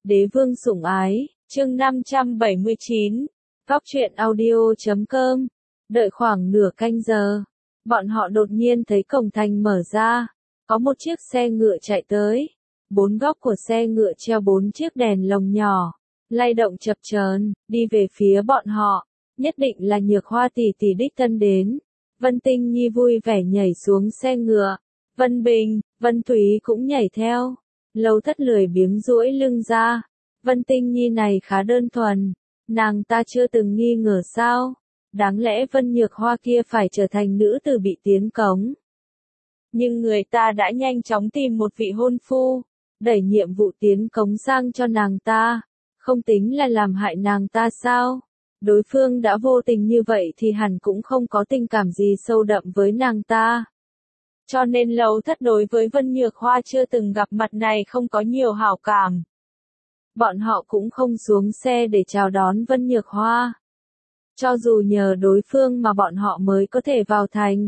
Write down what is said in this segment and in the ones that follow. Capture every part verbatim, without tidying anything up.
Đế vương sủng ái, chương năm trăm bảy mươi chín, Góc truyện audio chấm com. Đợi khoảng nửa canh giờ, bọn họ đột nhiên thấy cổng thành mở ra, có một chiếc xe ngựa chạy tới. Bốn góc của xe ngựa treo bốn chiếc đèn lồng nhỏ, lay động chập chờn, đi về phía bọn họ. Nhất định là Nhược Hoa tỷ tỷ đích thân đến. Vân Tinh Nhi vui vẻ nhảy xuống xe ngựa. Vân Bình, Vân Thúy cũng nhảy theo. Lâu Thất lười biếng duỗi lưng ra. Vân Tinh Nhi này khá đơn thuần, nàng ta chưa từng nghi ngờ sao? Đáng lẽ Vân Nhược Hoa kia phải trở thành nữ tử bị tiến cống. Nhưng người ta đã nhanh chóng tìm một vị hôn phu, đẩy nhiệm vụ tiến cống sang cho nàng ta, không tính là làm hại nàng ta sao? Đối phương đã vô tình như vậy thì hẳn cũng không có tình cảm gì sâu đậm với nàng ta. Cho nên Lâu Thất đối với Vân Nhược Hoa chưa từng gặp mặt này không có nhiều hảo cảm. Bọn họ cũng không xuống xe để chào đón Vân Nhược Hoa. Cho dù nhờ đối phương mà bọn họ mới có thể vào thành.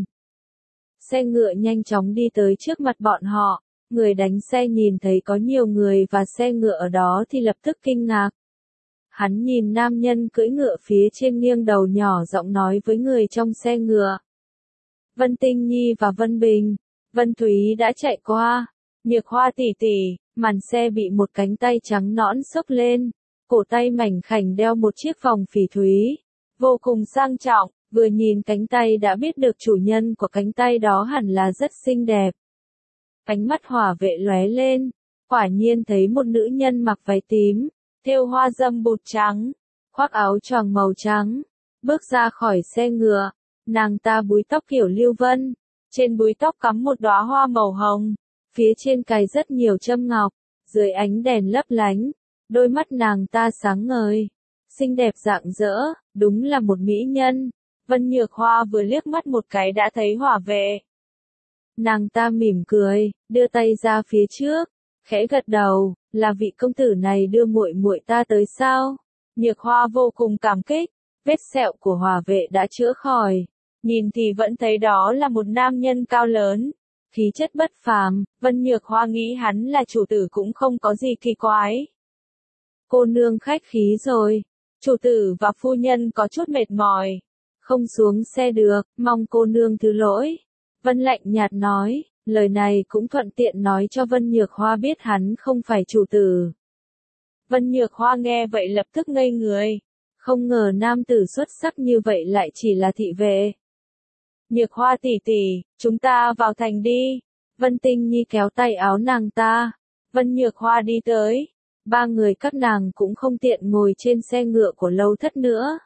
Xe ngựa nhanh chóng đi tới trước mặt bọn họ, người đánh xe nhìn thấy có nhiều người và xe ngựa ở đó thì lập tức kinh ngạc. Hắn nhìn nam nhân cưỡi ngựa phía trên nghiêng đầu nhỏ giọng nói với người trong xe ngựa. Vân Tinh Nhi và Vân Bình, Vân Thúy đã chạy qua. Nhược Hoa tỷ tỷ, màn xe bị một cánh tay trắng nõn xốc lên, cổ tay mảnh khảnh đeo một chiếc vòng phỉ thúy, vô cùng sang trọng, vừa nhìn cánh tay đã biết được chủ nhân của cánh tay đó hẳn là rất xinh đẹp. Ánh mắt hỏa vệ lóe lên, quả nhiên thấy một nữ nhân mặc váy tím, thêu hoa dâm bụt trắng, khoác áo choàng màu trắng, bước ra khỏi xe ngựa. Nàng ta búi tóc kiểu Lưu Vân, trên búi tóc cắm một đóa hoa màu hồng, phía trên cài rất nhiều châm ngọc, dưới ánh đèn lấp lánh, đôi mắt nàng ta sáng ngời, xinh đẹp rạng rỡ, đúng là một mỹ nhân. Vân Nhược Hoa vừa liếc mắt một cái đã thấy hỏa vệ. Nàng ta mỉm cười, đưa tay ra phía trước, khẽ gật đầu, là vị công tử này đưa muội muội ta tới sao? Nhược Hoa vô cùng cảm kích, vết sẹo của hỏa vệ đã chữa khỏi. Nhìn thì vẫn thấy đó là một nam nhân cao lớn, khí chất bất phàm. Vân Nhược Hoa nghĩ hắn là chủ tử cũng không có gì kỳ quái. Cô nương khách khí rồi, chủ tử và phu nhân có chút mệt mỏi, không xuống xe được, mong cô nương thứ lỗi. Vân lạnh nhạt nói, lời này cũng thuận tiện nói cho Vân Nhược Hoa biết hắn không phải chủ tử. Vân Nhược Hoa nghe vậy lập tức ngây người, không ngờ nam tử xuất sắc như vậy lại chỉ là thị vệ. Nhược Hoa tỷ tỷ, chúng ta vào thành đi. Vân Tinh Nhi kéo tay áo nàng ta. Vân Nhược Hoa đi tới. Ba người các nàng cũng không tiện ngồi trên xe ngựa của Lâu Thất nữa.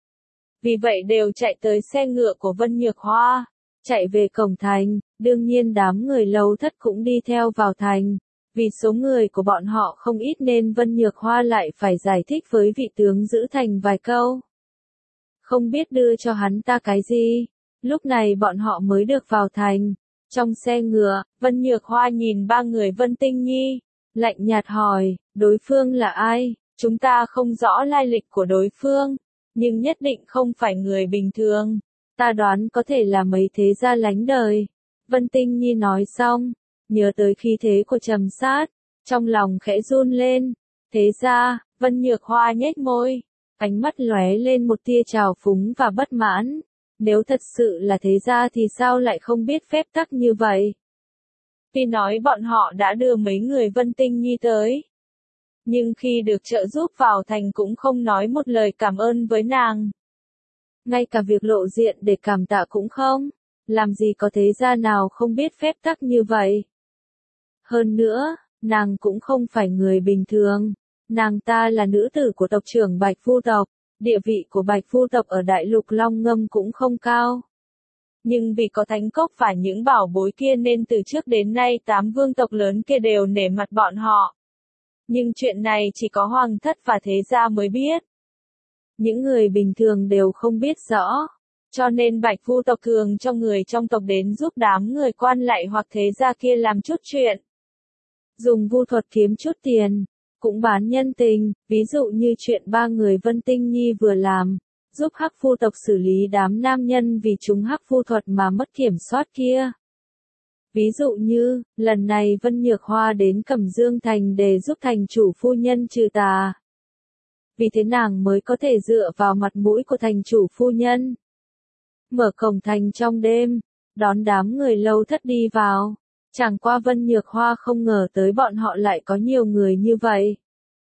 Vì vậy đều chạy tới xe ngựa của Vân Nhược Hoa. Chạy về cổng thành, đương nhiên đám người Lâu Thất cũng đi theo vào thành. Vì số người của bọn họ không ít nên Vân Nhược Hoa lại phải giải thích với vị tướng giữ thành vài câu. Không biết đưa cho hắn ta cái gì. Lúc này bọn họ mới được vào thành. Trong xe ngựa, Vân Nhược Hoa nhìn ba người Vân Tinh Nhi, lạnh nhạt hỏi, đối phương là ai? Chúng ta không rõ lai lịch của đối phương, nhưng nhất định không phải người bình thường. Ta đoán có thể là mấy thế gia lánh đời. Vân Tinh Nhi nói xong, nhớ tới khí thế của Trầm Sát, trong lòng khẽ run lên. Thế gia, Vân Nhược Hoa nhếch môi, ánh mắt lóe lên một tia trào phúng và bất mãn. Nếu thật sự là thế gia thì sao lại không biết phép tắc như vậy? Tuy nói bọn họ đã đưa mấy người Vân Tinh Nhi tới, nhưng khi được trợ giúp vào thành cũng không nói một lời cảm ơn với nàng. Ngay cả việc lộ diện để cảm tạ cũng không, làm gì có thế gia nào không biết phép tắc như vậy. Hơn nữa, nàng cũng không phải người bình thường, nàng ta là nữ tử của tộc trưởng Bạch Phu tộc. Địa vị của Bạch Phu tộc ở Đại Lục Long Ngâm cũng không cao. Nhưng vì có thánh cốc và những bảo bối kia nên từ trước đến nay tám vương tộc lớn kia đều nể mặt bọn họ. Nhưng chuyện này chỉ có hoàng thất và thế gia mới biết. Những người bình thường đều không biết rõ. Cho nên Bạch Phu tộc thường cho người trong tộc đến giúp đám người quan lại hoặc thế gia kia làm chút chuyện. Dùng vu thuật kiếm chút tiền. Cũng bán nhân tình, ví dụ như chuyện ba người Vân Tinh Nhi vừa làm, giúp Hắc Phu tộc xử lý đám nam nhân vì chúng Hắc Phu thuật mà mất kiểm soát kia. Ví dụ như, lần này Vân Nhược Hoa đến Cẩm Dương Thành để giúp thành chủ phu nhân trừ tà. Vì thế nàng mới có thể dựa vào mặt mũi của thành chủ phu nhân. Mở cổng thành trong đêm, đón đám người Lâu Thất đi vào. Chẳng qua Vân Nhược Hoa không ngờ tới bọn họ lại có nhiều người như vậy.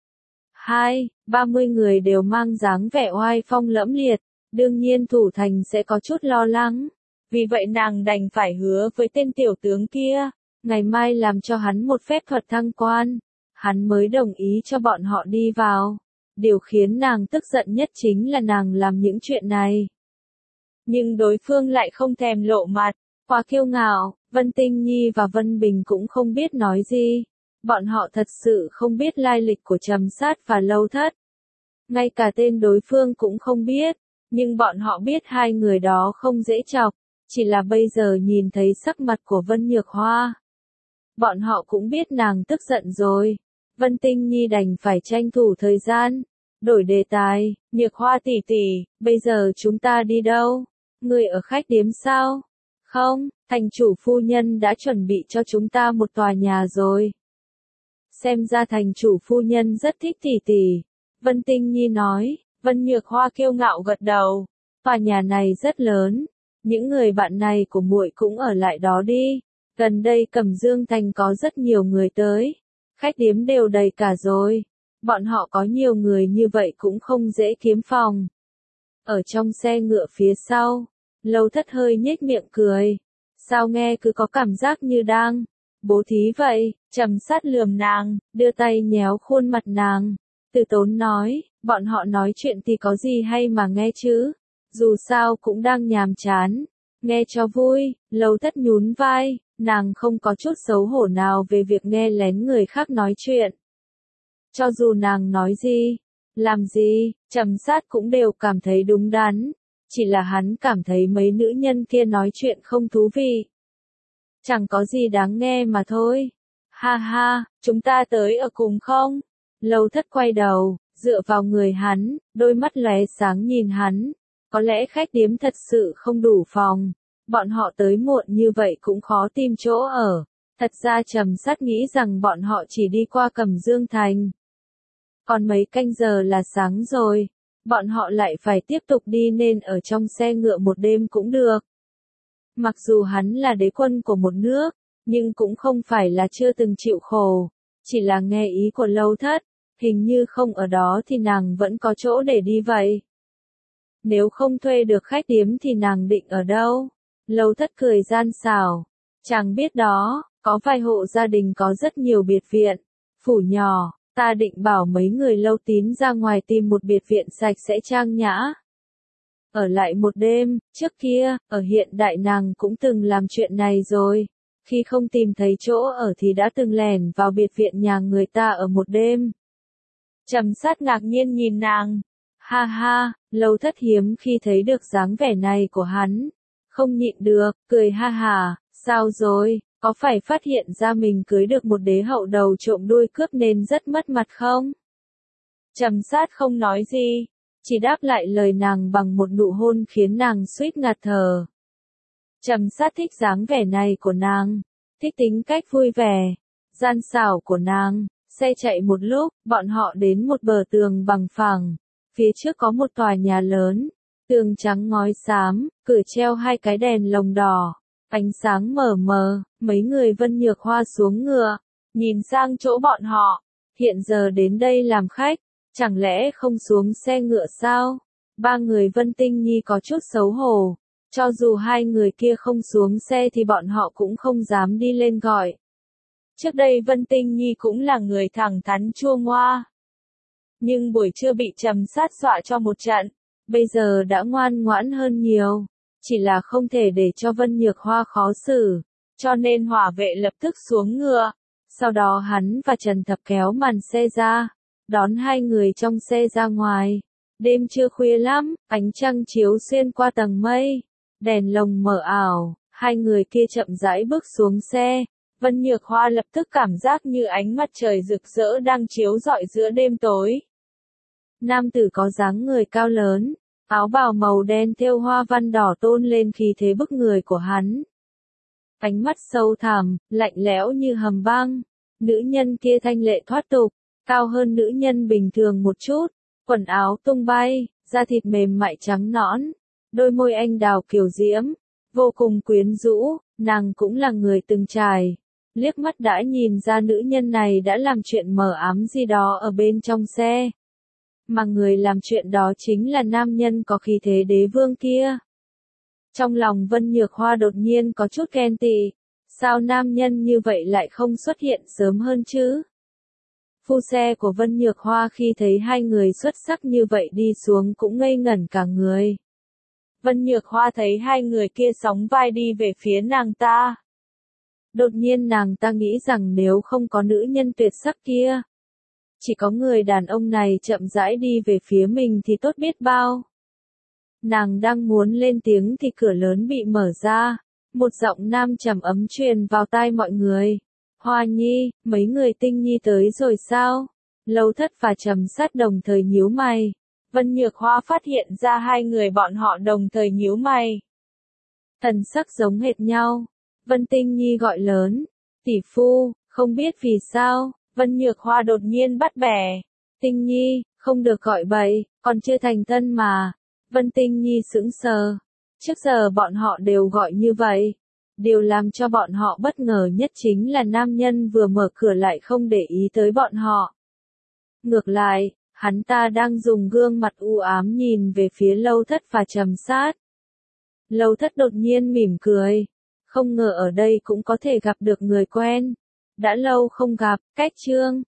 Hai, ba mươi người đều mang dáng vẻ oai phong lẫm liệt, đương nhiên thủ thành sẽ có chút lo lắng. Vì vậy nàng đành phải hứa với tên tiểu tướng kia, ngày mai làm cho hắn một phép thuật thăng quan, hắn mới đồng ý cho bọn họ đi vào. Điều khiến nàng tức giận nhất chính là nàng làm những chuyện này. Nhưng đối phương lại không thèm lộ mặt, quá kiêu ngạo, Vân Tinh Nhi và Vân Bình cũng không biết nói gì. Bọn họ thật sự không biết lai lịch của Trầm Sát và Lâu Thất. Ngay cả tên đối phương cũng không biết, nhưng bọn họ biết hai người đó không dễ chọc, chỉ là bây giờ nhìn thấy sắc mặt của Vân Nhược Hoa. Bọn họ cũng biết nàng tức giận rồi. Vân Tinh Nhi đành phải tranh thủ thời gian, đổi đề tài, Nhược Hoa tỷ tỷ, bây giờ chúng ta đi đâu? Người ở khách điếm sao? Không, thành chủ phu nhân đã chuẩn bị cho chúng ta một tòa nhà rồi. Xem ra thành chủ phu nhân rất thích tỷ tỷ. Vân Tinh Nhi nói, Vân Nhược Hoa kiêu ngạo gật đầu. Tòa nhà này rất lớn, những người bạn này của muội cũng ở lại đó đi. Gần đây Cẩm Dương Thành có rất nhiều người tới, khách điếm đều đầy cả rồi. Bọn họ có nhiều người như vậy cũng không dễ kiếm phòng. Ở trong xe ngựa phía sau, Lâu Thất hơi nhếch miệng cười. Sao nghe cứ có cảm giác như đang bố thí vậy? Trầm Sát lườm nàng, đưa tay nhéo khuôn mặt nàng. Từ Tốn nói, bọn họ nói chuyện thì có gì hay mà nghe chứ? Dù sao cũng đang nhàm chán. Nghe cho vui. Lâu Thất nhún vai, nàng không có chút xấu hổ nào về việc nghe lén người khác nói chuyện. Cho dù nàng nói gì, làm gì, Trầm Sát cũng đều cảm thấy đúng đắn. Chỉ là hắn cảm thấy mấy nữ nhân kia nói chuyện không thú vị. Chẳng có gì đáng nghe mà thôi. Ha ha, chúng ta tới ở cùng không? Lâu Thất quay đầu, dựa vào người hắn, đôi mắt lóe sáng nhìn hắn. Có lẽ khách điếm thật sự không đủ phòng. Bọn họ tới muộn như vậy cũng khó tìm chỗ ở. Thật ra Trầm Sát nghĩ rằng bọn họ chỉ đi qua Cẩm Dương Thành. Còn mấy canh giờ là sáng rồi. Bọn họ lại phải tiếp tục đi nên ở trong xe ngựa một đêm cũng được. Mặc dù hắn là đế quân của một nước, nhưng cũng không phải là chưa từng chịu khổ. Chỉ là nghe ý của Lâu Thất, hình như không ở đó thì nàng vẫn có chỗ để đi vậy. Nếu không thuê được khách điếm thì nàng định ở đâu? Lâu Thất cười gian xảo. Chàng biết đó, có vài hộ gia đình có rất nhiều biệt viện, phủ nhỏ. Ta định bảo mấy người Lâu Tín ra ngoài tìm một biệt viện sạch sẽ trang nhã. Ở lại một đêm, trước kia, ở hiện đại nàng cũng từng làm chuyện này rồi. Khi không tìm thấy chỗ ở thì đã từng lẻn vào biệt viện nhà người ta ở một đêm. Trầm Sát ngạc nhiên nhìn nàng. Ha ha, Lâu Thất hiếm khi thấy được dáng vẻ này của hắn. Không nhịn được, cười ha hà, sao rồi? Có phải phát hiện ra mình cưới được một đế hậu đầu trộm đuôi cướp nên rất mất mặt không? Trầm Sát không nói gì, chỉ đáp lại lời nàng bằng một nụ hôn khiến nàng suýt ngạt thở. Trầm Sát thích dáng vẻ này của nàng, thích tính cách vui vẻ, gian xảo của nàng. Xe chạy một lúc, bọn họ đến một bờ tường bằng phẳng. Phía trước có một tòa nhà lớn, tường trắng ngói xám, cửa treo hai cái đèn lồng đỏ. Ánh sáng mờ mờ, mấy người Vân Nhược Hoa xuống ngựa, nhìn sang chỗ bọn họ. Hiện giờ đến đây làm khách, chẳng lẽ không xuống xe ngựa sao? Ba người Vân Tinh Nhi có chút xấu hổ. Cho dù hai người kia không xuống xe thì bọn họ cũng không dám đi lên gọi. Trước đây Vân Tinh Nhi cũng là người thẳng thắn chua ngoa. Nhưng buổi trưa bị Trầm Sát dọa cho một trận, bây giờ đã ngoan ngoãn hơn nhiều. Chỉ là không thể để cho Vân Nhược Hoa khó xử, cho nên hỏa vệ lập tức xuống ngựa. Sau đó hắn và Trần Thập kéo màn xe ra, đón hai người trong xe ra ngoài. Đêm chưa khuya lắm, ánh trăng chiếu xuyên qua tầng mây, đèn lồng mờ ảo, hai người kia chậm rãi bước xuống xe. Vân Nhược Hoa lập tức cảm giác như ánh mặt trời rực rỡ đang chiếu rọi giữa đêm tối. Nam tử có dáng người cao lớn, áo bào màu đen thêu hoa văn đỏ tôn lên khí thế bức người của hắn. Ánh mắt sâu thẳm, lạnh lẽo như hầm băng. Nữ nhân kia thanh lệ thoát tục, cao hơn nữ nhân bình thường một chút, quần áo tung bay, da thịt mềm mại trắng nõn, đôi môi anh đào kiều diễm, vô cùng quyến rũ, nàng cũng là người từng trải. Liếc mắt đã nhìn ra nữ nhân này đã làm chuyện mờ ám gì đó ở bên trong xe. Mà người làm chuyện đó chính là nam nhân có khí thế đế vương kia. Trong lòng Vân Nhược Hoa đột nhiên có chút ghen tị. Sao nam nhân như vậy lại không xuất hiện sớm hơn chứ? Phu xe của Vân Nhược Hoa khi thấy hai người xuất sắc như vậy đi xuống cũng ngây ngẩn cả người. Vân Nhược Hoa thấy hai người kia sóng vai đi về phía nàng ta. Đột nhiên nàng ta nghĩ rằng nếu không có nữ nhân tuyệt sắc kia, chỉ có người đàn ông này chậm rãi đi về phía mình thì tốt biết bao. Nàng đang muốn lên tiếng thì cửa lớn bị mở ra, một giọng nam trầm ấm truyền vào tai mọi người. Hoa Nhi, mấy người Tinh Nhi tới rồi sao? Lâu Thất và Trầm Sát đồng thời nhíu mày. Vân Nhược Hoa phát hiện ra hai người bọn họ đồng thời nhíu mày. Thần sắc giống hệt nhau. Vân Tinh Nhi gọi lớn. Tỷ phu, không biết vì sao, Vân Nhược Hoa đột nhiên bắt bẻ. Tinh Nhi, không được gọi bậy, còn chưa thành thân mà. Vân Tinh Nhi sững sờ. Trước giờ bọn họ đều gọi như vậy. Điều làm cho bọn họ bất ngờ nhất chính là nam nhân vừa mở cửa lại không để ý tới bọn họ. Ngược lại, hắn ta đang dùng gương mặt u ám nhìn về phía Lâu Thất và Trầm Sát. Lâu Thất đột nhiên mỉm cười. Không ngờ ở đây cũng có thể gặp được người quen. Đã lâu không gặp, Cách Trương.